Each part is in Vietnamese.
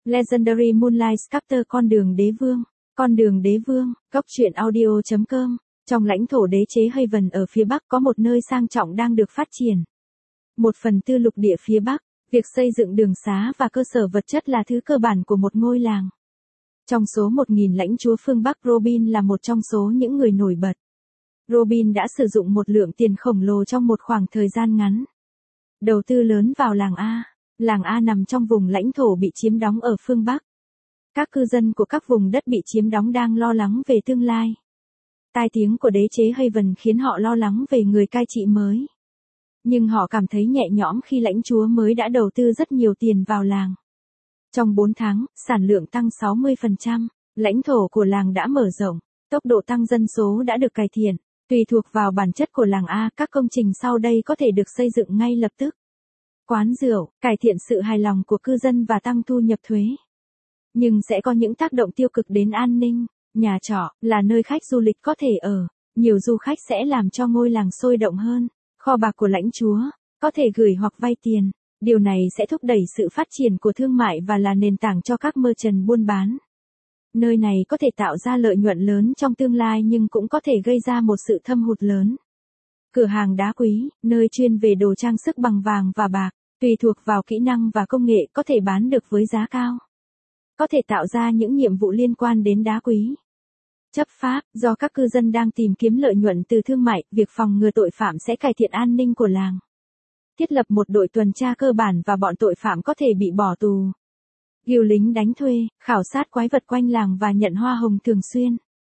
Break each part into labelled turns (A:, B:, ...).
A: Legendary Moonlight Sculptor Con đường đế vương, góc truyện audio.com. Trong lãnh thổ đế chế Haven ở phía Bắc có một nơi sang trọng đang được phát triển. 1/4 lục địa phía Bắc, việc xây dựng đường xá và cơ sở vật chất là thứ cơ bản của một ngôi làng. Trong số 1.000 lãnh chúa phương Bắc, Robin là một trong số những người nổi bật. Robin đã sử dụng một lượng tiền khổng lồ trong một khoảng thời gian ngắn. Đầu tư lớn vào làng A. Làng A nằm trong vùng lãnh thổ bị chiếm đóng ở phương Bắc. Các cư dân của các vùng đất bị chiếm đóng đang lo lắng về tương lai. Tai tiếng của đế chế Haven khiến họ lo lắng về người cai trị mới. Nhưng họ cảm thấy nhẹ nhõm khi lãnh chúa mới đã đầu tư rất nhiều tiền vào làng. Trong 4 tháng, sản lượng tăng 60%, lãnh thổ của làng đã mở rộng, tốc độ tăng dân số đã được cải thiện. Tùy thuộc vào bản chất của làng A, các công trình sau đây có thể được xây dựng ngay lập tức. Quán rượu, cải thiện sự hài lòng của cư dân và tăng thu nhập thuế. Nhưng sẽ có những tác động tiêu cực đến an ninh. Nhà trọ là nơi khách du lịch có thể ở. Nhiều du khách sẽ làm cho ngôi làng sôi động hơn. Kho bạc của lãnh chúa, có thể gửi hoặc vay tiền. Điều này sẽ thúc đẩy sự phát triển của thương mại và là nền tảng cho các merchant buôn bán. Nơi này có thể tạo ra lợi nhuận lớn trong tương lai nhưng cũng có thể gây ra một sự thâm hụt lớn. Cửa hàng đá quý, nơi chuyên về đồ trang sức bằng vàng và bạc, tùy thuộc vào kỹ năng và công nghệ có thể bán được với giá cao. Có thể tạo ra những nhiệm vụ liên quan đến đá quý. Chấp pháp, do các cư dân đang tìm kiếm lợi nhuận từ thương mại, việc phòng ngừa tội phạm sẽ cải thiện an ninh của làng. Thiết lập một đội tuần tra cơ bản và bọn tội phạm có thể bị bỏ tù. Guild lính đánh thuê, khảo sát quái vật quanh làng và nhận hoa hồng thường xuyên.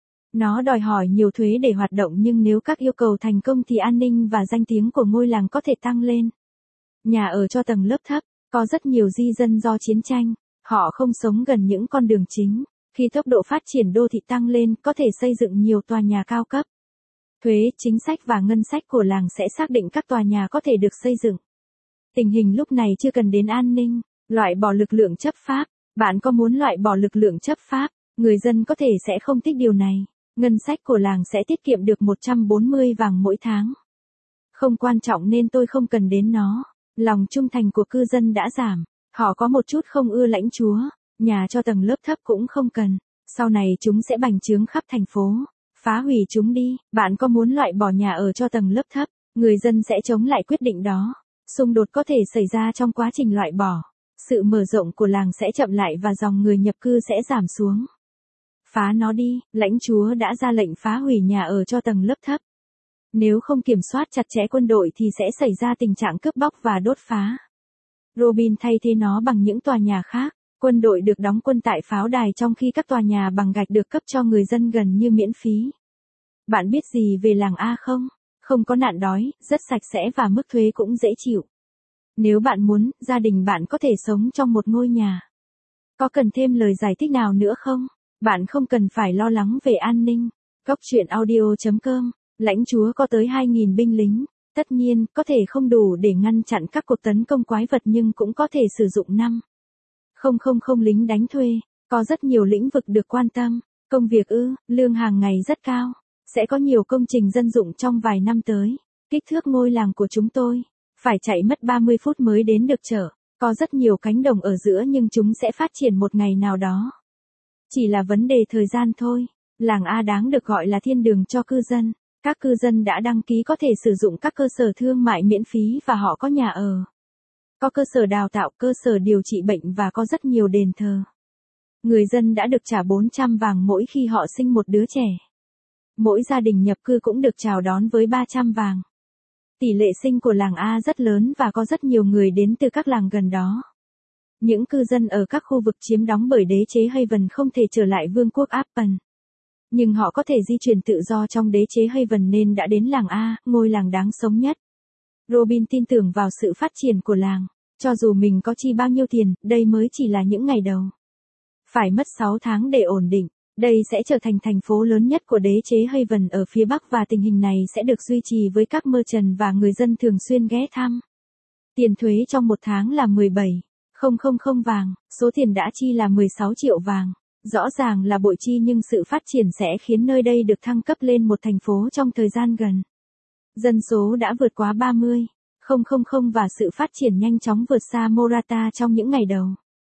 A: Nó đòi hỏi nhiều thuế để hoạt động nhưng nếu các yêu cầu thành công thì an ninh và danh tiếng của ngôi làng có thể tăng lên. Nhà ở cho tầng lớp thấp, có rất nhiều di dân do chiến tranh, họ không sống gần những con đường chính. Khi tốc độ phát triển đô thị tăng lên, có thể xây dựng nhiều tòa nhà cao cấp. Thuế, chính sách và ngân sách của làng sẽ xác định các tòa nhà có thể được xây dựng. Tình hình lúc này chưa cần đến an ninh. Loại bỏ lực lượng chấp pháp. Bạn có muốn loại bỏ lực lượng chấp pháp? Người dân có thể sẽ không thích điều này. Ngân sách của làng sẽ tiết kiệm được 140 vàng mỗi tháng. Không quan trọng nên tôi không cần đến nó. Lòng trung thành của cư dân đã giảm. Họ có một chút không ưa lãnh chúa. Nhà cho tầng lớp thấp cũng không cần. Sau này chúng sẽ bành trướng khắp thành phố. Phá hủy chúng đi. Bạn có muốn loại bỏ nhà ở cho tầng lớp thấp? Người dân sẽ chống lại quyết định đó. Xung đột có thể xảy ra trong quá trình loại bỏ. Sự mở rộng của làng sẽ chậm lại và dòng người nhập cư sẽ giảm xuống. Phá nó đi, lãnh chúa đã ra lệnh phá hủy nhà ở cho tầng lớp thấp. Nếu không kiểm soát chặt chẽ quân đội thì sẽ xảy ra tình trạng cướp bóc và đốt phá. Robin thay thế nó bằng những tòa nhà khác. Quân đội được đóng quân tại pháo đài trong khi các tòa nhà bằng gạch được cấp cho người dân gần như miễn phí. Bạn biết gì về làng A không? Không có nạn đói, rất sạch sẽ và mức thuế cũng dễ chịu. Nếu bạn muốn, gia đình bạn có thể sống trong một ngôi nhà. Có cần thêm lời giải thích nào nữa không? Bạn không cần phải lo lắng về an ninh. Góc truyện audio.com. Lãnh chúa có tới 2.000 binh lính. Tất nhiên, có thể không đủ để ngăn chặn các cuộc tấn công quái vật nhưng cũng có thể sử dụng 5,000 lính đánh thuê. Có rất nhiều lĩnh vực được quan tâm. Công việc lương hàng ngày rất cao. Sẽ có nhiều công trình dân dụng trong vài năm tới. Kích thước ngôi làng của chúng tôi. Phải chạy mất 30 phút mới đến được chợ. Có rất nhiều cánh đồng ở giữa nhưng chúng sẽ phát triển một ngày nào đó. Chỉ là vấn đề thời gian thôi. Làng A đáng được gọi là thiên đường cho cư dân. Các cư dân đã đăng ký có thể sử dụng các cơ sở thương mại miễn phí và họ có nhà ở. Có cơ sở đào tạo, cơ sở điều trị bệnh và có rất nhiều đền thờ. Người dân đã được trả 400 vàng mỗi khi họ sinh một đứa trẻ. Mỗi gia đình nhập cư cũng được chào đón với 300 vàng. Tỷ lệ sinh của làng A rất lớn và có rất nhiều người đến từ các làng gần đó. Những cư dân ở các khu vực chiếm đóng bởi đế chế Haven không thể trở lại vương quốc Appen. Nhưng họ có thể di chuyển tự do trong đế chế Haven nên đã đến làng A, ngôi làng đáng sống nhất. Robin tin tưởng vào sự phát triển của làng. Cho dù mình có chi bao nhiêu tiền, đây mới chỉ là những ngày đầu. Phải mất 6 tháng để ổn định. Đây sẽ trở thành thành phố lớn nhất của đế chế Haven ở phía Bắc và tình hình này sẽ được duy trì với các merchant và người dân thường xuyên ghé thăm. Tiền thuế trong một tháng là 17,000 vàng, số tiền đã chi là 16 triệu vàng. Rõ ràng là bội chi nhưng sự phát triển sẽ khiến nơi đây được thăng cấp lên một thành phố trong thời gian gần. Dân số đã vượt quá 30,000 và sự phát triển nhanh chóng vượt xa Morata trong những ngày đầu.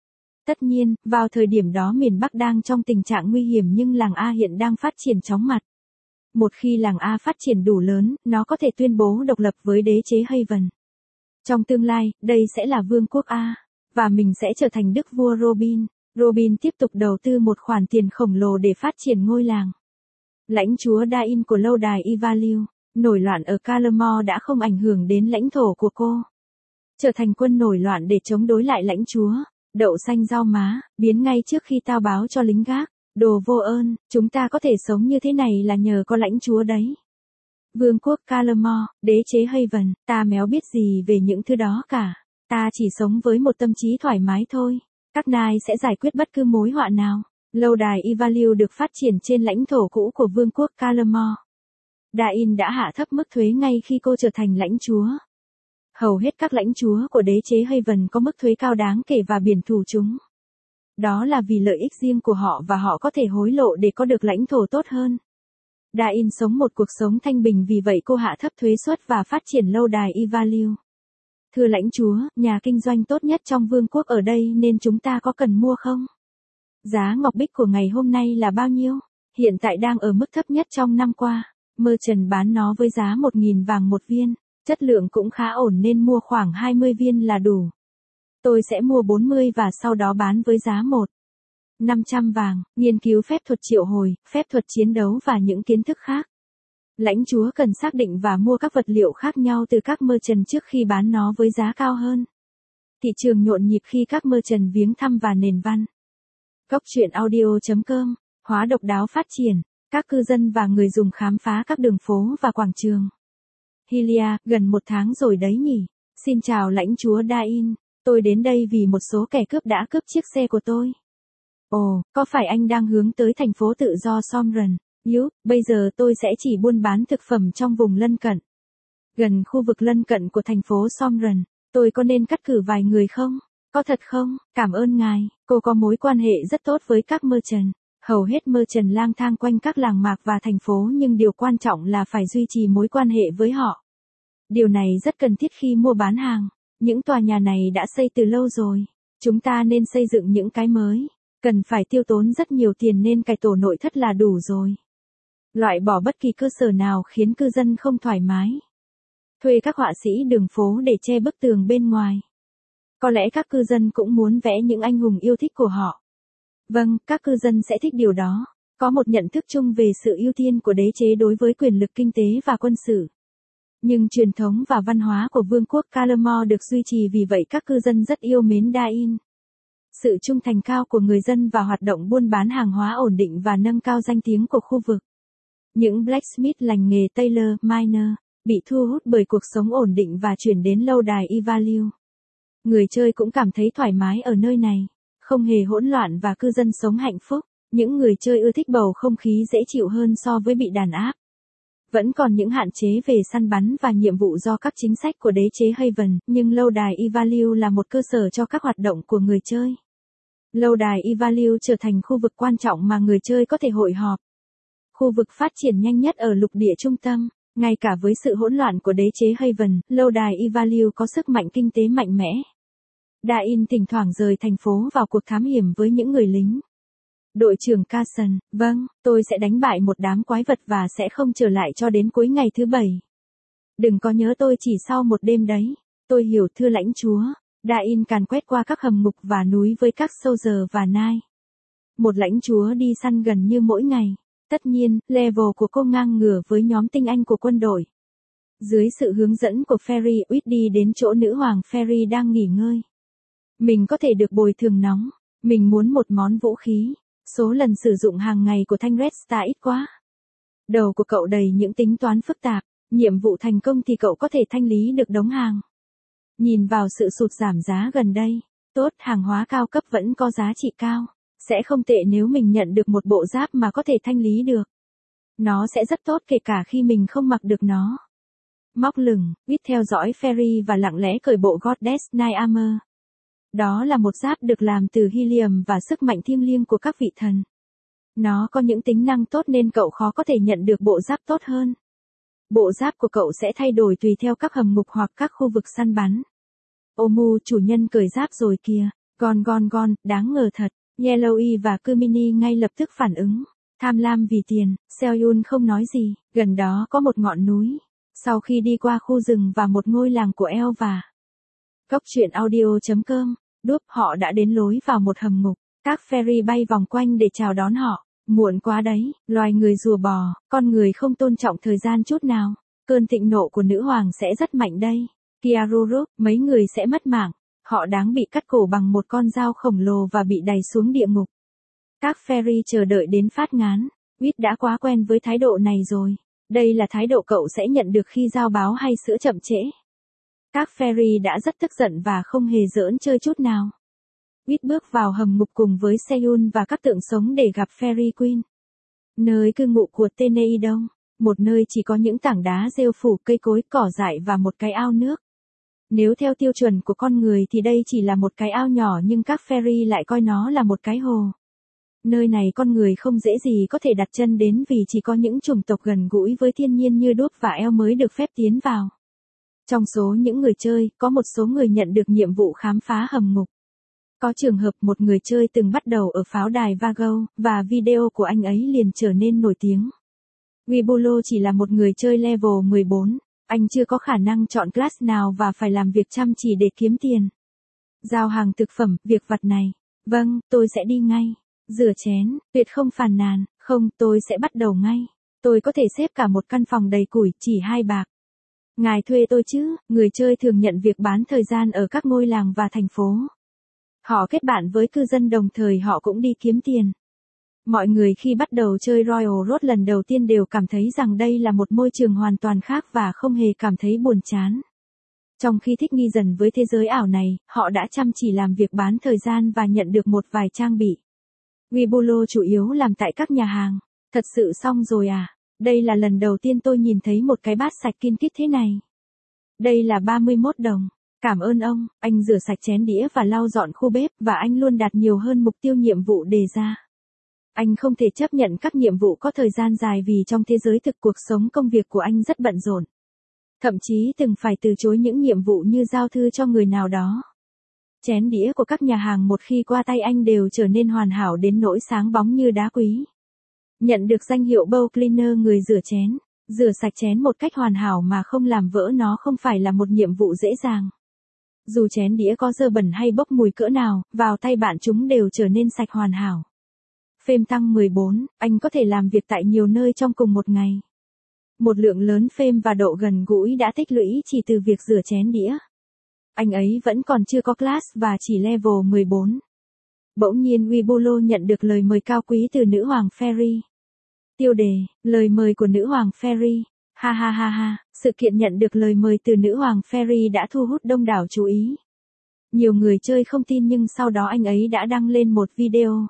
A: Tất nhiên, vào thời điểm đó miền Bắc đang trong tình trạng nguy hiểm nhưng làng A hiện đang phát triển chóng mặt. Một khi làng A phát triển đủ lớn, nó có thể tuyên bố độc lập với đế chế Haven. Trong tương lai, đây sẽ là vương quốc A, và mình sẽ trở thành đức vua Robin. Robin tiếp tục đầu tư một khoản tiền khổng lồ để phát triển ngôi làng. Lãnh chúa Dain của lâu đài Ivaliu, nổi loạn ở Calamore đã không ảnh hưởng đến lãnh thổ của cô. Trở thành quân nổi loạn để chống đối lại lãnh chúa, đậu xanh rau má, biến ngay trước khi tao báo cho lính gác. Đồ vô ơn, chúng ta có thể sống như thế này là nhờ có lãnh chúa đấy. Vương quốc Calamore, đế chế Haven, ta méo biết gì về những thứ đó cả. Ta chỉ sống với một tâm trí thoải mái thôi. Các nai sẽ giải quyết bất cứ mối họa nào. Lâu đài Ivaliu được phát triển trên lãnh thổ cũ của vương quốc Calamore. Dain đã hạ thấp mức thuế ngay khi cô trở thành lãnh chúa. Hầu hết các lãnh chúa của đế chế Haven có mức thuế cao đáng kể và biển thủ chúng. Đó là vì lợi ích riêng của họ và họ có thể hối lộ để có được lãnh thổ tốt hơn. Dain sống một cuộc sống thanh bình vì vậy cô hạ thấp thuế suất và phát triển lâu đài Ivaliu. Thưa lãnh chúa, nhà kinh doanh tốt nhất trong vương quốc ở đây nên chúng ta có cần mua không? Giá ngọc bích của ngày hôm nay là bao nhiêu? Hiện tại đang ở mức thấp nhất trong năm qua. Merchant bán nó với giá 1.000 vàng một viên. Chất lượng cũng khá ổn nên mua khoảng 20 viên là đủ. Tôi sẽ mua 40 và sau đó bán với giá 1.500 vàng, nghiên cứu phép thuật triệu hồi, phép thuật chiến đấu và những kiến thức khác. Lãnh chúa cần xác định và mua các vật liệu khác nhau từ các merchant trước khi bán nó với giá cao hơn. Thị trường nhộn nhịp khi các merchant viếng thăm và nền văn. Góc truyện audio.com, hóa độc đáo phát triển, các cư dân và người dùng khám phá các đường phố và quảng trường. Hylia, gần 1 tháng rồi đấy nhỉ? Xin chào lãnh chúa Dain, tôi đến đây vì một số kẻ cướp đã cướp chiếc xe của tôi. Ồ, có phải anh đang hướng tới thành phố tự do Somren? Bây giờ tôi sẽ chỉ buôn bán thực phẩm trong vùng lân cận. Gần khu vực lân cận của thành phố Somren, tôi có nên cắt cử vài người không? Có thật không? Cảm ơn ngài, cô có mối quan hệ rất tốt với các merchant. Hầu hết merchant lang thang quanh các làng mạc và thành phố nhưng điều quan trọng là phải duy trì mối quan hệ với họ. Điều này rất cần thiết khi mua bán hàng. Những tòa nhà này đã xây từ lâu rồi. Chúng ta nên xây dựng những cái mới. Cần phải tiêu tốn rất nhiều tiền nên cải tổ nội thất là đủ rồi. Loại bỏ bất kỳ cơ sở nào khiến cư dân không thoải mái. Thuê các họa sĩ đường phố để che bức tường bên ngoài. Có lẽ các cư dân cũng muốn vẽ những anh hùng yêu thích của họ. Vâng, các cư dân sẽ thích điều đó. Có một nhận thức chung về sự ưu tiên của đế chế đối với quyền lực kinh tế và quân sự. Nhưng truyền thống và văn hóa của vương quốc Calamore được duy trì vì vậy các cư dân rất yêu mến Dain. Sự trung thành cao của người dân và hoạt động buôn bán hàng hóa ổn định và nâng cao danh tiếng của khu vực. Những blacksmith lành nghề tailor, miner, bị thu hút bởi cuộc sống ổn định và chuyển đến lâu đài Ivaliu. Người chơi cũng cảm thấy thoải mái ở nơi này, không hề hỗn loạn và cư dân sống hạnh phúc. Những người chơi ưa thích bầu không khí dễ chịu hơn so với bị đàn áp. Vẫn còn những hạn chế về săn bắn và nhiệm vụ do các chính sách của đế chế Haven, nhưng lâu đài Ivaliu là một cơ sở cho các hoạt động của người chơi. Lâu đài Ivaliu trở thành khu vực quan trọng mà người chơi có thể hội họp. Khu vực phát triển nhanh nhất ở lục địa trung tâm, ngay cả với sự hỗn loạn của đế chế Haven, lâu đài Ivaliu có sức mạnh kinh tế mạnh mẽ. Dain thỉnh thoảng rời thành phố vào cuộc thám hiểm với những người lính. Đội trưởng Carson, vâng, tôi sẽ đánh bại một đám quái vật và sẽ không trở lại cho đến cuối ngày thứ 7. Đừng có nhớ tôi chỉ sau một đêm đấy. Tôi hiểu thưa lãnh chúa. Dain càn quét qua các hầm ngục và núi với các soldier và nai. Một lãnh chúa đi săn gần như mỗi ngày. Tất nhiên, level của cô ngang ngửa với nhóm tinh anh của quân đội. Dưới sự hướng dẫn của Ferry Uyt đi đến chỗ nữ hoàng Ferry đang nghỉ ngơi. Mình có thể được bồi thường nóng. Mình muốn một món vũ khí. Số lần sử dụng hàng ngày của thanh Red Star ít quá. Đầu của cậu đầy những tính toán phức tạp. Nhiệm vụ thành công thì cậu có thể thanh lý được đống hàng. Nhìn vào sự sụt giảm giá gần đây. Tốt, hàng hóa cao cấp vẫn có giá trị cao. Sẽ không tệ nếu mình nhận được một bộ giáp mà có thể thanh lý được. Nó sẽ rất tốt kể cả khi mình không mặc được nó. Móc lửng, Uyt theo dõi Ferry và lặng lẽ cởi bộ Goddess Night Armor. Đó là một giáp được làm từ helium và sức mạnh thiêng liêng của các vị thần. Nó có những tính năng tốt nên cậu khó có thể nhận được bộ giáp tốt hơn. Bộ giáp của cậu sẽ thay đổi tùy theo các hầm ngục hoặc các khu vực săn bắn. Omu, chủ nhân cởi giáp rồi kìa. Gon, đáng ngờ thật. Yellowy và Kumini ngay lập tức phản ứng. Tham lam vì tiền, Seoyun không nói gì, gần đó có một ngọn núi. Sau khi đi qua khu rừng và một ngôi làng của eo và Cốc truyện audio.com, đúp họ đã đến lối vào một hầm ngục. Các ferry bay vòng quanh để chào đón họ. Muộn quá đấy, loài người rùa bò, con người không tôn trọng thời gian chút nào. Cơn thịnh nộ của nữ hoàng sẽ rất mạnh đây. Kiaruruk, mấy người sẽ mất mạng. Họ đáng bị cắt cổ bằng một con dao khổng lồ và bị đày xuống địa ngục. Các ferry chờ đợi đến phát ngán. Whit đã quá quen với thái độ này rồi. Đây là thái độ cậu sẽ nhận được khi giao báo hay sữa chậm trễ. Các ferry đã rất tức giận và không hề giỡn chơi chút nào. Whit bước vào hầm ngục cùng với Seoyun và các tượng sống để gặp Fairy Queen. Nơi cư ngụ của Teneidong, một nơi chỉ có những tảng đá rêu phủ cây cối cỏ dại và một cái ao nước. Nếu theo tiêu chuẩn của con người thì đây chỉ là một cái ao nhỏ nhưng các fairy lại coi nó là một cái hồ. Nơi này con người không dễ gì có thể đặt chân đến vì chỉ có những chủng tộc gần gũi với thiên nhiên như đốp và eo mới được phép tiến vào. Trong số những người chơi, có một số người nhận được nhiệm vụ khám phá hầm ngục. Có trường hợp một người chơi từng bắt đầu ở pháo đài Vago, và video của anh ấy liền trở nên nổi tiếng. Wibulo chỉ là một người chơi level 14, anh chưa có khả năng chọn class nào và phải làm việc chăm chỉ để kiếm tiền. Giao hàng thực phẩm, việc vặt này. Vâng, tôi sẽ đi ngay. Rửa chén, tuyệt không phàn nàn, không, tôi sẽ bắt đầu ngay. Tôi có thể xếp cả một căn phòng đầy củi, chỉ 2 bạc. Ngài thuê tôi chứ, người chơi thường nhận việc bán thời gian ở các ngôi làng và thành phố. Họ kết bạn với cư dân đồng thời họ cũng đi kiếm tiền. Mọi người khi bắt đầu chơi Royal Road lần đầu tiên đều cảm thấy rằng đây là một môi trường hoàn toàn khác và không hề cảm thấy buồn chán. Trong khi thích nghi dần với thế giới ảo này, họ đã chăm chỉ làm việc bán thời gian và nhận được một vài trang bị. Wibulo chủ yếu làm tại các nhà hàng. Thật sự xong rồi à? Đây là lần đầu tiên tôi nhìn thấy một cái bát sạch Kinkit thế này. Đây là 31 đồng. Cảm ơn ông, anh rửa sạch chén đĩa và lau dọn khu bếp và anh luôn đạt nhiều hơn mục tiêu nhiệm vụ đề ra. Anh không thể chấp nhận các nhiệm vụ có thời gian dài vì trong thế giới thực cuộc sống công việc của anh rất bận rộn. Thậm chí từng phải từ chối những nhiệm vụ như giao thư cho người nào đó. Chén đĩa của các nhà hàng một khi qua tay anh đều trở nên hoàn hảo đến nỗi sáng bóng như đá quý. Nhận được danh hiệu bowl cleaner người rửa chén. Rửa sạch chén một cách hoàn hảo mà không làm vỡ nó không phải là một nhiệm vụ dễ dàng. Dù chén đĩa có dơ bẩn hay bốc mùi cỡ nào, vào tay bạn chúng đều trở nên sạch hoàn hảo. Phêm tăng 14, anh có thể làm việc tại nhiều nơi trong cùng một ngày. Một lượng lớn phêm và độ gần gũi đã tích lũy chỉ từ việc rửa chén đĩa. Anh ấy vẫn còn chưa có class và chỉ level 14. Bỗng nhiên Wibulo nhận được lời mời cao quý từ nữ hoàng Fairy. Tiêu đề, lời mời của nữ hoàng Fairy. Ha ha ha ha, sự kiện nhận được lời mời từ nữ hoàng Fairy đã thu hút đông đảo chú ý. Nhiều người chơi không tin nhưng sau đó anh ấy đã đăng lên một video.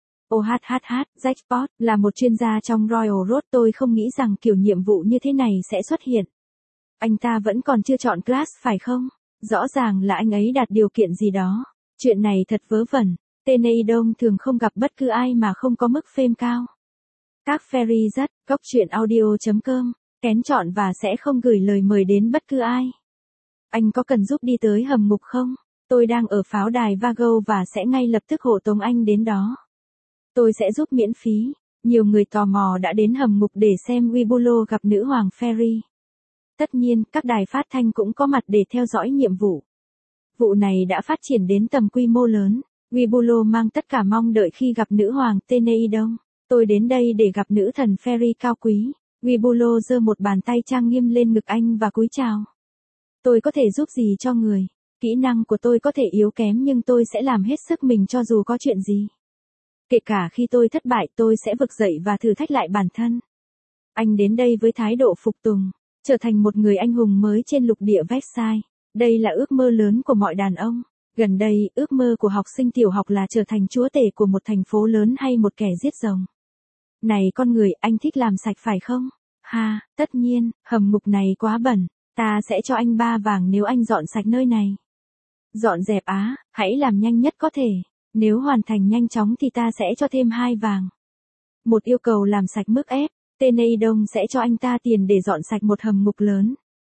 A: Jackpot, là một chuyên gia trong Royal Road tôi không nghĩ rằng kiểu nhiệm vụ như thế này sẽ xuất hiện. Anh ta vẫn còn chưa chọn class phải không? Rõ ràng là anh ấy đạt điều kiện gì đó. Chuyện này thật vớ vẩn. Teneidong thường không gặp bất cứ ai mà không có mức fame cao. Các ferry rất, Cốc truyện audio.com, kén chọn và sẽ không gửi lời mời đến bất cứ ai. Anh có cần giúp đi tới hầm ngục không? Tôi đang ở pháo đài Vago và sẽ ngay lập tức hộ tống anh đến đó. Tôi sẽ giúp miễn phí. Nhiều người tò mò đã đến hầm ngục để xem Wibulo gặp nữ hoàng Fairy. Tất nhiên, các đài phát thanh cũng có mặt để theo dõi nhiệm vụ. Vụ này đã phát triển đến tầm quy mô lớn. Wibulo mang tất cả mong đợi khi gặp nữ hoàng Teneidong. Tôi đến đây để gặp nữ thần Fairy cao quý. Wibulo giơ một bàn tay trang nghiêm lên ngực anh và cúi chào. Tôi có thể giúp gì cho người? Kỹ năng của tôi có thể yếu kém nhưng tôi sẽ làm hết sức mình cho dù có chuyện gì. Kể cả khi tôi thất bại tôi sẽ vực dậy và thử thách lại bản thân. Anh đến đây với thái độ phục tùng, trở thành một người anh hùng mới trên lục địa Versailles. Đây là ước mơ lớn của mọi đàn ông. Gần đây, ước mơ của học sinh tiểu học là trở thành chúa tể của một thành phố lớn hay một kẻ giết rồng. Này con người, anh thích làm sạch phải không? Ha, tất nhiên, hầm ngục này quá bẩn. Ta sẽ cho anh 3 vàng nếu anh dọn sạch nơi này. Dọn dẹp á, hãy làm nhanh nhất có thể. Nếu hoàn thành nhanh chóng thì ta sẽ cho thêm 2 vàng. Một yêu cầu làm sạch mức ép. Teneidong sẽ cho anh ta tiền để dọn sạch một hầm ngục lớn.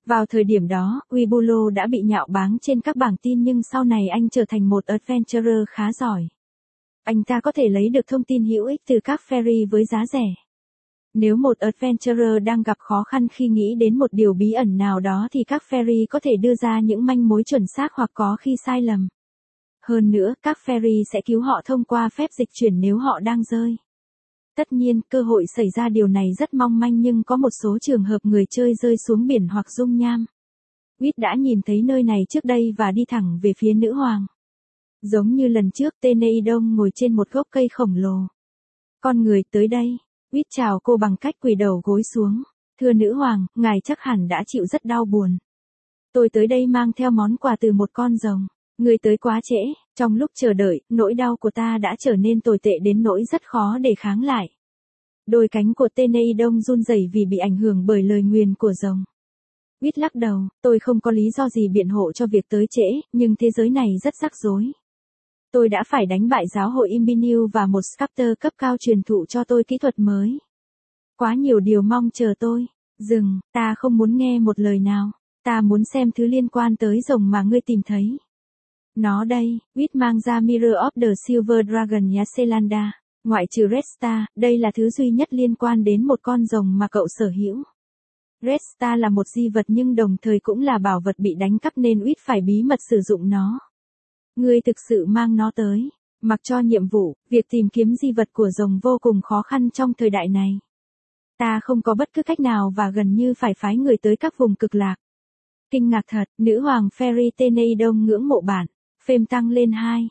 A: Vào thời điểm đó, Webulo đã bị nhạo báng trên các bảng tin nhưng sau này anh trở thành một adventurer khá giỏi. Anh ta có thể lấy được thông tin hữu ích từ các ferry với giá rẻ. Nếu một adventurer đang gặp khó khăn khi nghĩ đến một điều bí ẩn nào đó thì các ferry có thể đưa ra những manh mối chuẩn xác hoặc có khi sai lầm. Hơn nữa, các ferry sẽ cứu họ thông qua phép dịch chuyển nếu họ đang rơi. Tất nhiên, cơ hội xảy ra điều này rất mong manh nhưng có một số trường hợp người chơi rơi xuống biển hoặc dung nham. Wit đã nhìn thấy nơi này trước đây và đi thẳng về phía nữ hoàng. Giống như lần trước, Teneidon ngồi trên một gốc cây khổng lồ. Con người tới đây. Wit chào cô bằng cách quỳ đầu gối xuống. Thưa nữ hoàng, ngài chắc hẳn đã chịu rất đau buồn. Tôi tới đây mang theo món quà từ một con rồng. Người tới quá trễ, trong lúc chờ đợi, nỗi đau của ta đã trở nên tồi tệ đến nỗi rất khó để kháng lại. Đôi cánh của Teneidon run rẩy vì bị ảnh hưởng bởi lời nguyền của rồng. Wit lắc đầu, tôi không có lý do gì biện hộ cho việc tới trễ, nhưng thế giới này rất rắc rối. Tôi đã phải đánh bại giáo hội Imbiniu và một sculptor cấp cao truyền thụ cho tôi kỹ thuật mới. Quá nhiều điều mong chờ tôi. Dừng, ta không muốn nghe một lời nào. Ta muốn xem thứ liên quan tới rồng mà ngươi tìm thấy. Nó đây, Wit mang ra Mirror of the Silver Dragon Yaselanda. Ngoại trừ Red Star, đây là thứ duy nhất liên quan đến một con rồng mà cậu sở hữu. Red Star là một di vật nhưng đồng thời cũng là bảo vật bị đánh cắp nên Wit phải bí mật sử dụng nó. Ngươi thực sự mang nó tới. Mặc cho nhiệm vụ, việc tìm kiếm di vật của rồng vô cùng khó khăn trong thời đại này. Ta không có bất cứ cách nào và gần như phải phái người tới các vùng cực lạc. Kinh ngạc thật, nữ hoàng Ferry Teneidon ngưỡng mộ bạn. Phêm tăng lên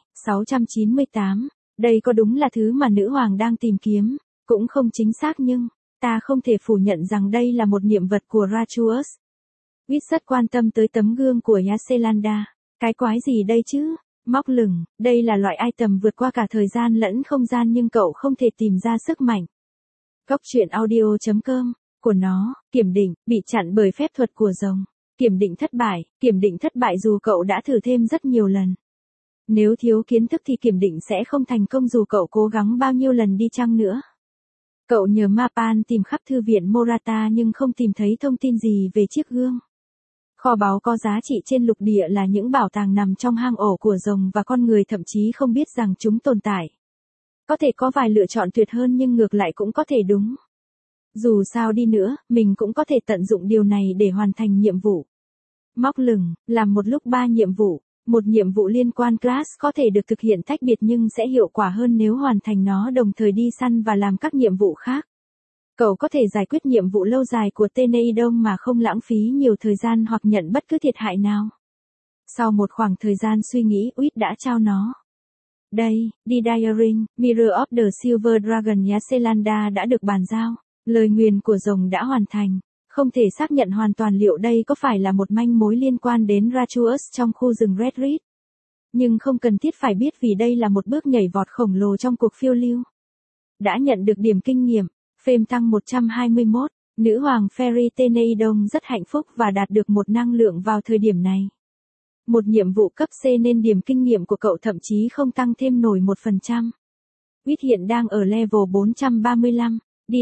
A: 698. Đây có đúng là thứ mà nữ hoàng đang tìm kiếm? Cũng không chính xác nhưng, ta không thể phủ nhận rằng đây là một niệm vật của Rachuus. Wit rất quan tâm tới tấm gương của Yaselanda. Cái quái gì đây chứ? Móc lửng, đây là loại item vượt qua cả thời gian lẫn không gian nhưng cậu không thể tìm ra sức mạnh. Góc truyện audio.com của nó, kiểm định, bị chặn bởi phép thuật của rồng. Kiểm định thất bại dù cậu đã thử thêm rất nhiều lần. Nếu thiếu kiến thức thì kiểm định sẽ không thành công dù cậu cố gắng bao nhiêu lần đi chăng nữa. Cậu nhờ Mapan tìm khắp thư viện Morata nhưng không tìm thấy thông tin gì về chiếc gương. Kho báu có giá trị trên lục địa là những bảo tàng nằm trong hang ổ của rồng và con người thậm chí không biết rằng chúng tồn tại. Có thể có vài lựa chọn tuyệt hơn nhưng ngược lại cũng có thể đúng. Dù sao đi nữa, mình cũng có thể tận dụng điều này để hoàn thành nhiệm vụ. Móc lửng, làm một lúc 3 nhiệm vụ. Một nhiệm vụ liên quan class có thể được thực hiện tách biệt nhưng sẽ hiệu quả hơn nếu hoàn thành nó đồng thời đi săn và làm các nhiệm vụ khác. Cậu có thể giải quyết nhiệm vụ lâu dài của Teneidon mà không lãng phí nhiều thời gian hoặc nhận bất cứ thiệt hại nào. Sau một khoảng thời gian suy nghĩ, Wit đã trao nó. Đây, Diaring, Mirror of the Silver Dragon Yaselanda đã được bàn giao. Lời nguyền của rồng đã hoàn thành. Không thể xác nhận hoàn toàn liệu đây có phải là một manh mối liên quan đến Rachuus trong khu rừng Red Reed. Nhưng không cần thiết phải biết vì đây là một bước nhảy vọt khổng lồ trong cuộc phiêu lưu. Đã nhận được điểm kinh nghiệm, phêm tăng 121, nữ hoàng Ferry Teneidon rất hạnh phúc và đạt được một năng lượng vào thời điểm này. Một nhiệm vụ cấp C nên điểm kinh nghiệm của cậu thậm chí không tăng thêm nổi 1%. Wit hiện đang ở level 435.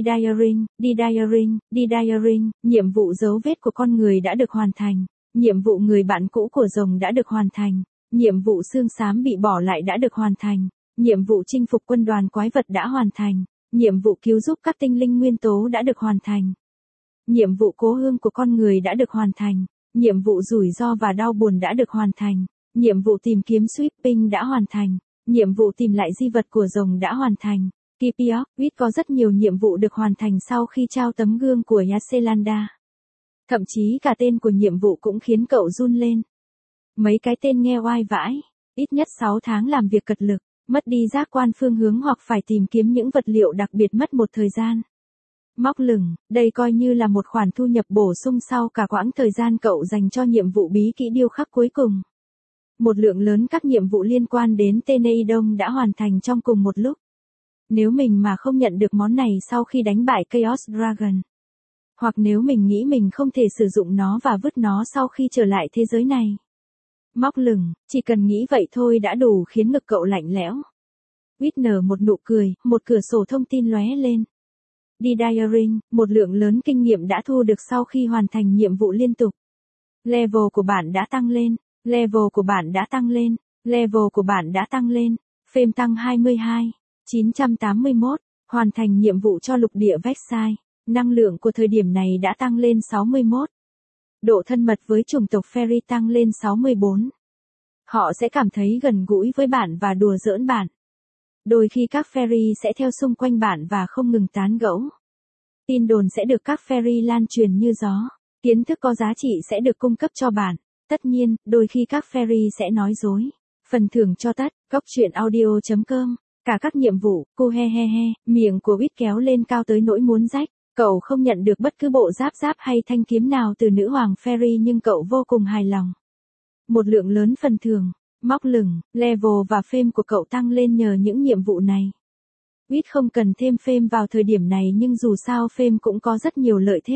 A: Diaring, nhiệm vụ dấu vết của con người đã được hoàn thành. Nhiệm vụ người bạn cũ của rồng đã được hoàn thành. Nhiệm vụ xương xám bị bỏ lại đã được hoàn thành. Nhiệm vụ chinh phục quân đoàn quái vật đã hoàn thành. Nhiệm vụ cứu giúp các tinh linh nguyên tố đã được hoàn thành. Nhiệm vụ cố hương của con người đã được hoàn thành. Nhiệm vụ rủi ro và đau buồn đã được hoàn thành. Nhiệm vụ tìm kiếm sweeping đã hoàn thành. Nhiệm vụ tìm lại di vật của rồng đã hoàn thành. Kipiok, Wit có rất nhiều nhiệm vụ được hoàn thành sau khi trao tấm gương của Yaselanda. Thậm chí cả tên của nhiệm vụ cũng khiến cậu run lên. Mấy cái tên nghe oai vãi. Ít nhất 6 tháng làm việc cật lực, mất đi giác quan phương hướng hoặc phải tìm kiếm những vật liệu đặc biệt mất một thời gian. Móc lửng, đây coi như là một khoản thu nhập bổ sung sau cả quãng thời gian cậu dành cho nhiệm vụ bí kỹ điêu khắc cuối cùng. Một lượng lớn các nhiệm vụ liên quan đến Teneidon đã hoàn thành trong cùng một lúc. Nếu mình mà không nhận được món này sau khi đánh bại Chaos Dragon. Hoặc nếu mình nghĩ mình không thể sử dụng nó và vứt nó sau khi trở lại thế giới này. Móc lửng, chỉ cần nghĩ vậy thôi đã đủ khiến ngực cậu lạnh lẽo. Wit nở một nụ cười, một cửa sổ thông tin lóe lên. Diaring, một lượng lớn kinh nghiệm đã thu được sau khi hoàn thành nhiệm vụ liên tục. Level của bạn đã tăng lên. Level của bạn đã tăng lên. Level của bạn đã tăng lên. Fame tăng 22. 981. Hoàn thành nhiệm vụ cho lục địa Vexai. Năng lượng của thời điểm này đã tăng lên 61. Độ thân mật với chủng tộc Fairy tăng lên 64. Họ sẽ cảm thấy gần gũi với bạn và đùa giỡn bạn. Đôi khi các Fairy sẽ theo xung quanh bạn và không ngừng tán gẫu. Tin đồn sẽ được các Fairy lan truyền như gió. Kiến thức có giá trị sẽ được cung cấp cho bạn. Tất nhiên, đôi khi các Fairy sẽ nói dối. Phần thưởng cho tất, góc truyện audio.com. Cả các nhiệm vụ, cô he, miệng của Wit kéo lên cao tới nỗi muốn rách. Cậu không nhận được bất cứ bộ giáp hay thanh kiếm nào từ nữ hoàng Fairy nhưng cậu vô cùng hài lòng. Một lượng lớn phần thưởng, móc lửng, level và fame của cậu tăng lên nhờ những nhiệm vụ này. Wit không cần thêm fame vào thời điểm này nhưng dù sao fame cũng có rất nhiều lợi thế.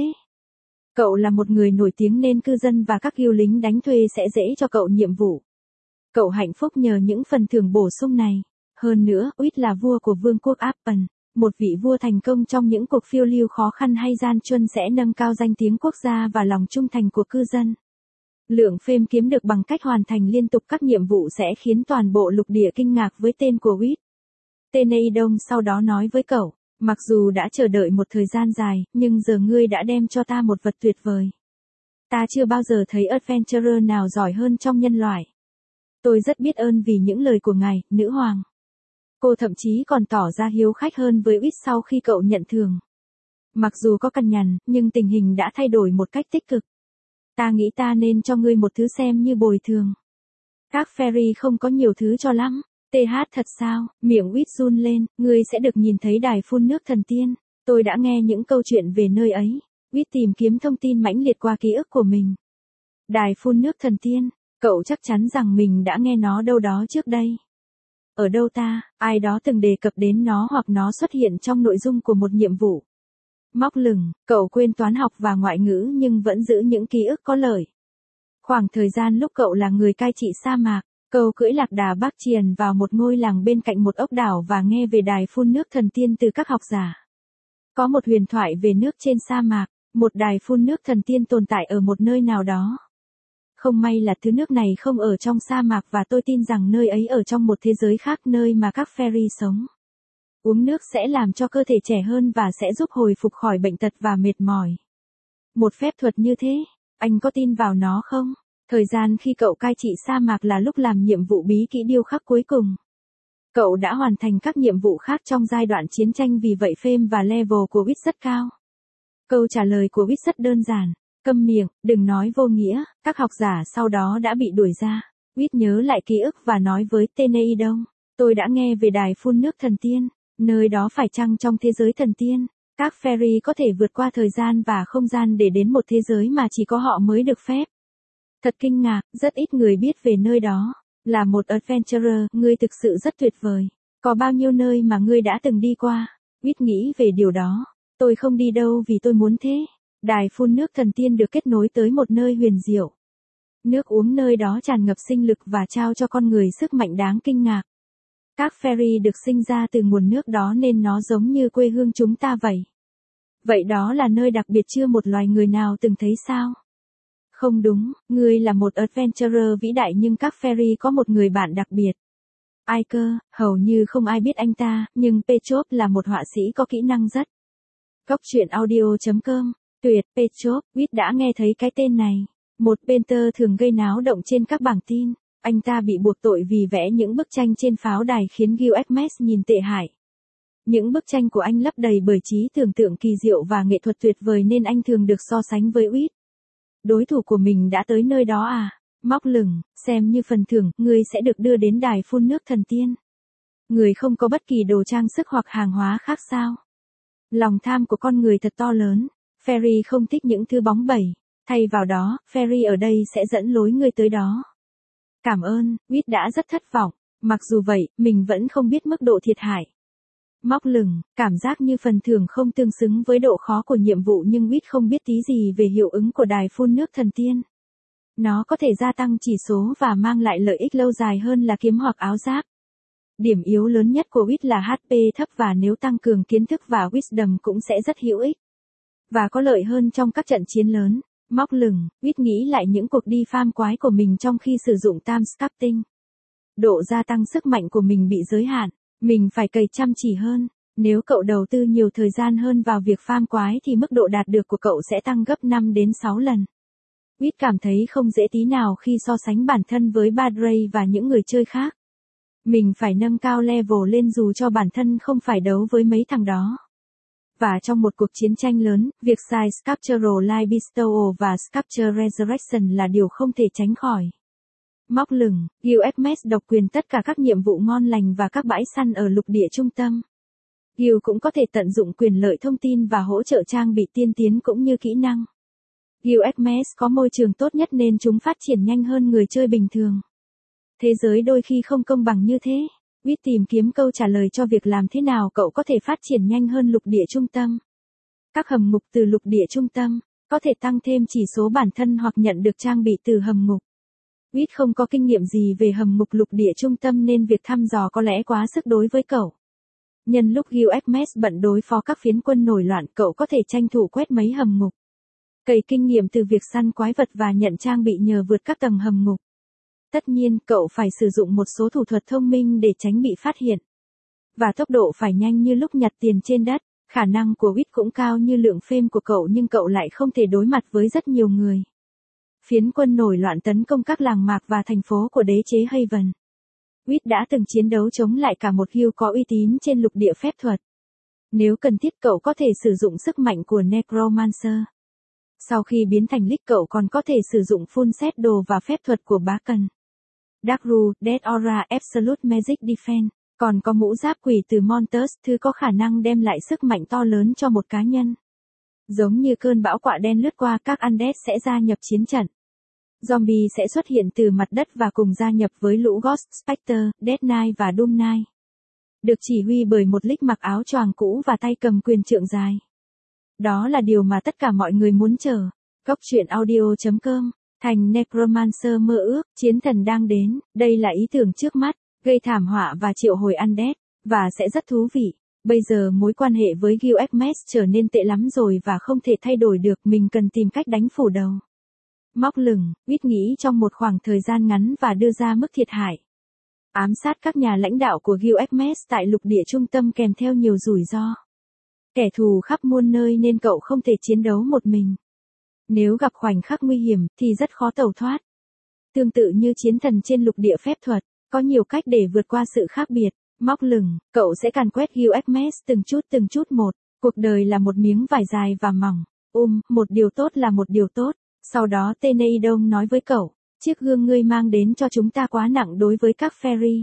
A: Cậu là một người nổi tiếng nên cư dân và các guild lính đánh thuê sẽ dễ cho cậu nhiệm vụ. Cậu hạnh phúc nhờ những phần thưởng bổ sung này. Hơn nữa, Wit là vua của vương quốc Appen. Một vị vua thành công trong những cuộc phiêu lưu khó khăn hay gian truân sẽ nâng cao danh tiếng quốc gia và lòng trung thành của cư dân. Lượng fame kiếm được bằng cách hoàn thành liên tục các nhiệm vụ sẽ khiến toàn bộ lục địa kinh ngạc với tên của Wit. Teneidon sau đó nói với cậu, mặc dù đã chờ đợi một thời gian dài, nhưng giờ ngươi đã đem cho ta một vật tuyệt vời. Ta chưa bao giờ thấy adventurer nào giỏi hơn trong nhân loại. Tôi rất biết ơn vì những lời của ngài, nữ hoàng. Cô thậm chí còn tỏ ra hiếu khách hơn với Wit sau khi cậu nhận thưởng. Mặc dù có cằn nhằn, nhưng tình hình đã thay đổi một cách tích cực. Ta nghĩ ta nên cho ngươi một thứ xem như bồi thường. Các Fairy không có nhiều thứ cho lắm. TH thật sao, miệng Wit run lên, ngươi sẽ được nhìn thấy đài phun nước thần tiên. Tôi đã nghe những câu chuyện về nơi ấy. Wit tìm kiếm thông tin mãnh liệt qua ký ức của mình. Đài phun nước thần tiên, cậu chắc chắn rằng mình đã nghe nó đâu đó trước đây. Ở đâu ta, ai đó từng đề cập đến nó hoặc nó xuất hiện trong nội dung của một nhiệm vụ. Móc lửng, cậu quên toán học và ngoại ngữ nhưng vẫn giữ những ký ức có lợi. Khoảng thời gian lúc cậu là người cai trị sa mạc, cậu cưỡi lạc đà Bắc Triền vào một ngôi làng bên cạnh một ốc đảo và nghe về đài phun nước thần tiên từ các học giả. Có một huyền thoại về nước trên sa mạc, một đài phun nước thần tiên tồn tại ở một nơi nào đó. Không may là thứ nước này không ở trong sa mạc và tôi tin rằng nơi ấy ở trong một thế giới khác nơi mà các Fairy sống. Uống nước sẽ làm cho cơ thể trẻ hơn và sẽ giúp hồi phục khỏi bệnh tật và mệt mỏi. Một phép thuật như thế, anh có tin vào nó không? Thời gian khi cậu cai trị sa mạc là lúc làm nhiệm vụ bí kỹ điêu khắc cuối cùng. Cậu đã hoàn thành các nhiệm vụ khác trong giai đoạn chiến tranh vì vậy fame và level của Wit rất cao. Câu trả lời của Wit rất đơn giản. Câm miệng, đừng nói vô nghĩa, các học giả sau đó đã bị đuổi ra. Wit nhớ lại ký ức và nói với Teneidon, tôi đã nghe về đài phun nước thần tiên, nơi đó phải chăng trong thế giới thần tiên. Các Fairy có thể vượt qua thời gian và không gian để đến một thế giới mà chỉ có họ mới được phép. Thật kinh ngạc, rất ít người biết về nơi đó. Là một adventurer, ngươi thực sự rất tuyệt vời. Có bao nhiêu nơi mà ngươi đã từng đi qua? Wit nghĩ về điều đó. Tôi không đi đâu vì tôi muốn thế. Đài phun nước thần tiên được kết nối tới một nơi huyền diệu. Nước uống nơi đó tràn ngập sinh lực và trao cho con người sức mạnh đáng kinh ngạc. Các Fairy được sinh ra từ nguồn nước đó nên nó giống như quê hương chúng ta vậy. Vậy đó là nơi đặc biệt chưa một loài người nào từng thấy sao? Không đúng, ngươi là một adventurer vĩ đại nhưng các Fairy có một người bạn đặc biệt. Ai cơ, hầu như không ai biết anh ta, nhưng Pechop là một họa sĩ có kỹ năng rất. Góc truyện audio.com, tuyệt, Pechop, Wit đã nghe thấy cái tên này. Một painter thường gây náo động trên các bảng tin. Anh ta bị buộc tội vì vẽ những bức tranh trên pháo đài khiến Guild Hermes nhìn tệ hại. Những bức tranh của anh lấp đầy bởi trí tưởng tượng kỳ diệu và nghệ thuật tuyệt vời nên anh thường được so sánh với Wit. Đối thủ của mình đã tới nơi đó à? Móc lửng, xem như phần thưởng, ngươi sẽ được đưa đến đài phun nước thần tiên. Người không có bất kỳ đồ trang sức hoặc hàng hóa khác sao? Lòng tham của con người thật to lớn. Fairy không thích những thứ bóng bẩy. Thay vào đó, Fairy ở đây sẽ dẫn lối ngươi tới đó. Cảm ơn, Wit đã rất thất vọng. Mặc dù vậy, mình vẫn không biết mức độ thiệt hại. Móc lửng, cảm giác như phần thưởng không tương xứng với độ khó của nhiệm vụ nhưng Wit không biết tí gì về hiệu ứng của đài phun nước thần tiên. Nó có thể gia tăng chỉ số và mang lại lợi ích lâu dài hơn là kiếm hoặc áo giáp. Điểm yếu lớn nhất của Wit là HP thấp và nếu tăng cường kiến thức và Wisdom cũng sẽ rất hữu ích. Và có lợi hơn trong các trận chiến lớn. Móc lửng, Quýt nghĩ lại những cuộc đi farm quái của mình trong khi sử dụng time sculpting. Độ gia tăng sức mạnh của mình bị giới hạn, mình phải cày chăm chỉ hơn. Nếu cậu đầu tư nhiều thời gian hơn vào việc farm quái thì mức độ đạt được của cậu sẽ tăng gấp 5 đến 6 lần. Quýt cảm thấy không dễ tí nào khi so sánh bản thân với Padray và những người chơi khác. Mình phải nâng cao level lên dù cho bản thân không phải đấu với mấy thằng đó. Và trong một cuộc chiến tranh lớn, việc xài Sculptural Light Bestowal và Sculpture Resurrection là điều không thể tránh khỏi. Móc lửng, Guild Hermes độc quyền tất cả các nhiệm vụ ngon lành và các bãi săn ở lục địa trung tâm. Guild cũng có thể tận dụng quyền lợi thông tin và hỗ trợ trang bị tiên tiến cũng như kỹ năng. Guild Hermes có môi trường tốt nhất nên chúng phát triển nhanh hơn người chơi bình thường. Thế giới đôi khi không công bằng như thế. Quýt tìm kiếm câu trả lời cho việc làm thế nào cậu có thể phát triển nhanh hơn lục địa trung tâm. Các hầm ngục từ lục địa trung tâm có thể tăng thêm chỉ số bản thân hoặc nhận được trang bị từ hầm ngục. Quýt không có kinh nghiệm gì về hầm ngục lục địa trung tâm nên việc thăm dò có lẽ quá sức đối với cậu. Nhân lúc Guild Hermes bận đối phó các phiến quân nổi loạn, cậu có thể tranh thủ quét mấy hầm ngục. Cày kinh nghiệm từ việc săn quái vật và nhận trang bị nhờ vượt các tầng hầm ngục. Tất nhiên, cậu phải sử dụng một số thủ thuật thông minh để tránh bị phát hiện. Và tốc độ phải nhanh như lúc nhặt tiền trên đất. Khả năng của Quýt cũng cao như lượng phêm của cậu nhưng cậu lại không thể đối mặt với rất nhiều người. Phiến quân nổi loạn tấn công các làng mạc và thành phố của đế chế Haven. Quýt đã từng chiến đấu chống lại cả một guild có uy tín trên lục địa phép thuật. Nếu cần thiết cậu có thể sử dụng sức mạnh của Necromancer. Sau khi biến thành Lich cậu còn có thể sử dụng Full Set đồ và phép thuật của Bacan. Dark Rule, Death Aura, Absolute Magic Defense, còn có mũ giáp quỷ từ Monsters, thứ có khả năng đem lại sức mạnh to lớn cho một cá nhân. Giống như cơn bão quạ đen lướt qua, các Undead sẽ gia nhập chiến trận. Zombie sẽ xuất hiện từ mặt đất và cùng gia nhập với lũ Ghost, Spectre, Death Knight và Doom Knight. Được chỉ huy bởi một Lich mặc áo choàng cũ và tay cầm quyền trượng dài. Đó là điều mà tất cả mọi người muốn chờ. Góc truyện audio.com. Thành Necromancer mơ ước, chiến thần đang đến, đây là ý tưởng trước mắt, gây thảm họa và triệu hồi Undead, và sẽ rất thú vị. Bây giờ mối quan hệ với Guild Hermes trở nên tệ lắm rồi và không thể thay đổi được, mình cần tìm cách đánh phủ đầu. Móc lửng, Quýt nghĩ trong một khoảng thời gian ngắn và đưa ra mức thiệt hại. Ám sát các nhà lãnh đạo của Guild Hermes tại lục địa trung tâm kèm theo nhiều rủi ro. Kẻ thù khắp muôn nơi nên cậu không thể chiến đấu một mình. Nếu gặp khoảnh khắc nguy hiểm thì rất khó tẩu thoát. Tương tự như chiến thần trên lục địa phép thuật, có nhiều cách để vượt qua sự khác biệt. Móc lửng, cậu sẽ càn quét Guild Hermes từng chút một. Cuộc đời là một miếng vải dài và mỏng. Một điều tốt là một điều tốt. Sau đó Teneidon nói với cậu, chiếc gương ngươi mang đến cho chúng ta quá nặng đối với các fairy.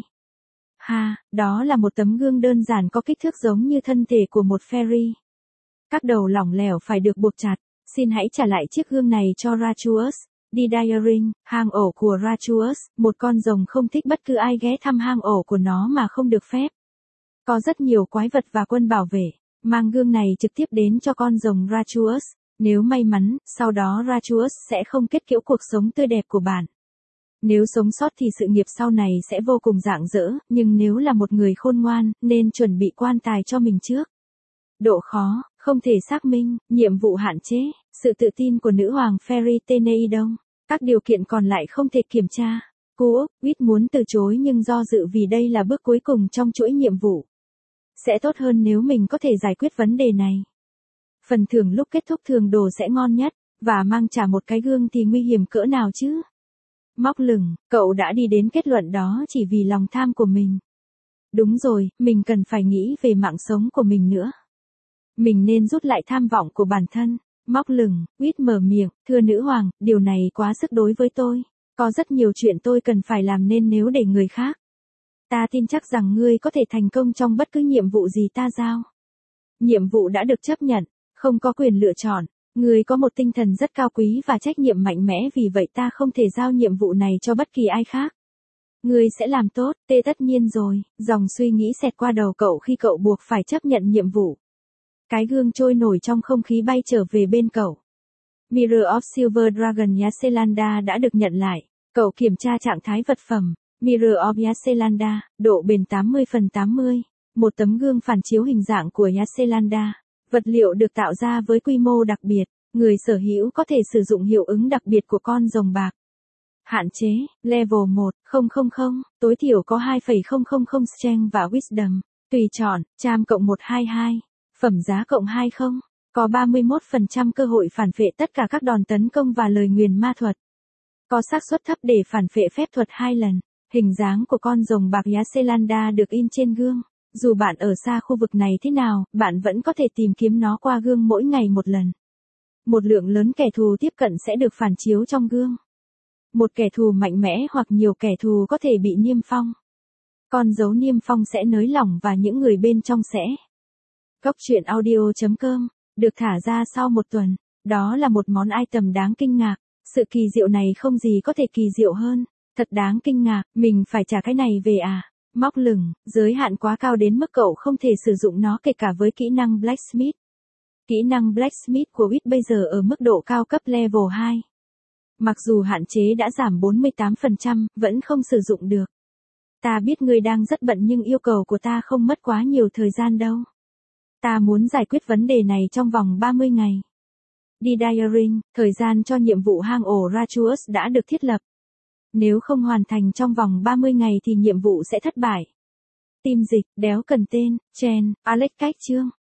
A: Đó là một tấm gương đơn giản có kích thước giống như thân thể của một fairy. Các đầu lỏng lẻo phải được buộc chặt. Xin hãy trả lại chiếc gương này cho Rachuus. Didiering, hang ổ của Rachuus, một con rồng không thích bất cứ ai ghé thăm hang ổ của nó mà không được phép. Có rất nhiều quái vật và quân bảo vệ, mang gương này trực tiếp đến cho con rồng Rachuus. Nếu may mắn, sau đó Rachuus sẽ không kết liễu cuộc sống tươi đẹp của bạn. Nếu sống sót thì sự nghiệp sau này sẽ vô cùng rạng rỡ, nhưng nếu là một người khôn ngoan, nên chuẩn bị quan tài cho mình trước. Độ khó, không thể xác minh, nhiệm vụ hạn chế, sự tự tin của nữ hoàng Fairy Teneidon. Các điều kiện còn lại không thể kiểm tra. Quýt muốn từ chối nhưng do dự vì đây là bước cuối cùng trong chuỗi nhiệm vụ. Sẽ tốt hơn nếu mình có thể giải quyết vấn đề này. Phần thưởng lúc kết thúc thường đồ sẽ ngon nhất, và mang trả một cái gương thì nguy hiểm cỡ nào chứ? Móc lửng, cậu đã đi đến kết luận đó chỉ vì lòng tham của mình. Đúng rồi, mình cần phải nghĩ về mạng sống của mình nữa. Mình nên rút lại tham vọng của bản thân. Móc lửng, Quýt mở miệng, thưa nữ hoàng, điều này quá sức đối với tôi. Có rất nhiều chuyện tôi cần phải làm nên nếu để người khác. Ta tin chắc rằng ngươi có thể thành công trong bất cứ nhiệm vụ gì ta giao. Nhiệm vụ đã được chấp nhận, không có quyền lựa chọn. Ngươi có một tinh thần rất cao quý và trách nhiệm mạnh mẽ, vì vậy ta không thể giao nhiệm vụ này cho bất kỳ ai khác. Ngươi sẽ làm tốt, tất nhiên rồi, dòng suy nghĩ xẹt qua đầu cậu khi cậu buộc phải chấp nhận nhiệm vụ. Cái gương trôi nổi trong không khí bay trở về bên cậu. Mirror of Silver Dragon Yaselanda đã được nhận lại. Cậu kiểm tra trạng thái vật phẩm. Mirror of Yaselanda, độ bền 80/80. Một tấm gương phản chiếu hình dạng của Yaselanda. Vật liệu được tạo ra với quy mô đặc biệt. Người sở hữu có thể sử dụng hiệu ứng đặc biệt của con rồng bạc. Hạn chế, level 1, 000, tối thiểu có 2,000 strength và wisdom. Tùy chọn, charm cộng 122. Phẩm giá cộng 20. Có 31% cơ hội phản phệ tất cả các đòn tấn công và lời nguyền ma thuật. Có xác suất thấp để phản phệ phép thuật 2 lần. Hình dáng của con rồng bạc Yaselanda được in trên gương. Dù bạn ở xa khu vực này thế nào, bạn vẫn có thể tìm kiếm nó qua gương mỗi ngày một lần. Một lượng lớn kẻ thù tiếp cận sẽ được phản chiếu trong gương. Một kẻ thù mạnh mẽ hoặc nhiều kẻ thù có thể bị niêm phong. Con dấu niêm phong sẽ nới lỏng và những người bên trong sẽ. Góc truyện audio.com, được thả ra sau 1 tuần. Đó là một món item đáng kinh ngạc. Sự kỳ diệu này không gì có thể kỳ diệu hơn. Thật đáng kinh ngạc, mình phải trả cái này về à? Móc lửng, giới hạn quá cao đến mức cậu không thể sử dụng nó kể cả với kỹ năng Blacksmith. Kỹ năng Blacksmith của Wit bây giờ ở mức độ cao cấp level 2. Mặc dù hạn chế đã giảm 48%, vẫn không sử dụng được. Ta biết ngươi đang rất bận nhưng yêu cầu của ta không mất quá nhiều thời gian đâu. Ta muốn giải quyết vấn đề này trong vòng 30 ngày. Đi Diaring, thời gian cho nhiệm vụ hang ổ Ratuus đã được thiết lập. Nếu không hoàn thành trong vòng 30 ngày thì nhiệm vụ sẽ thất bại. Team dịch, đéo cần tên, Chen, Alex cách chương.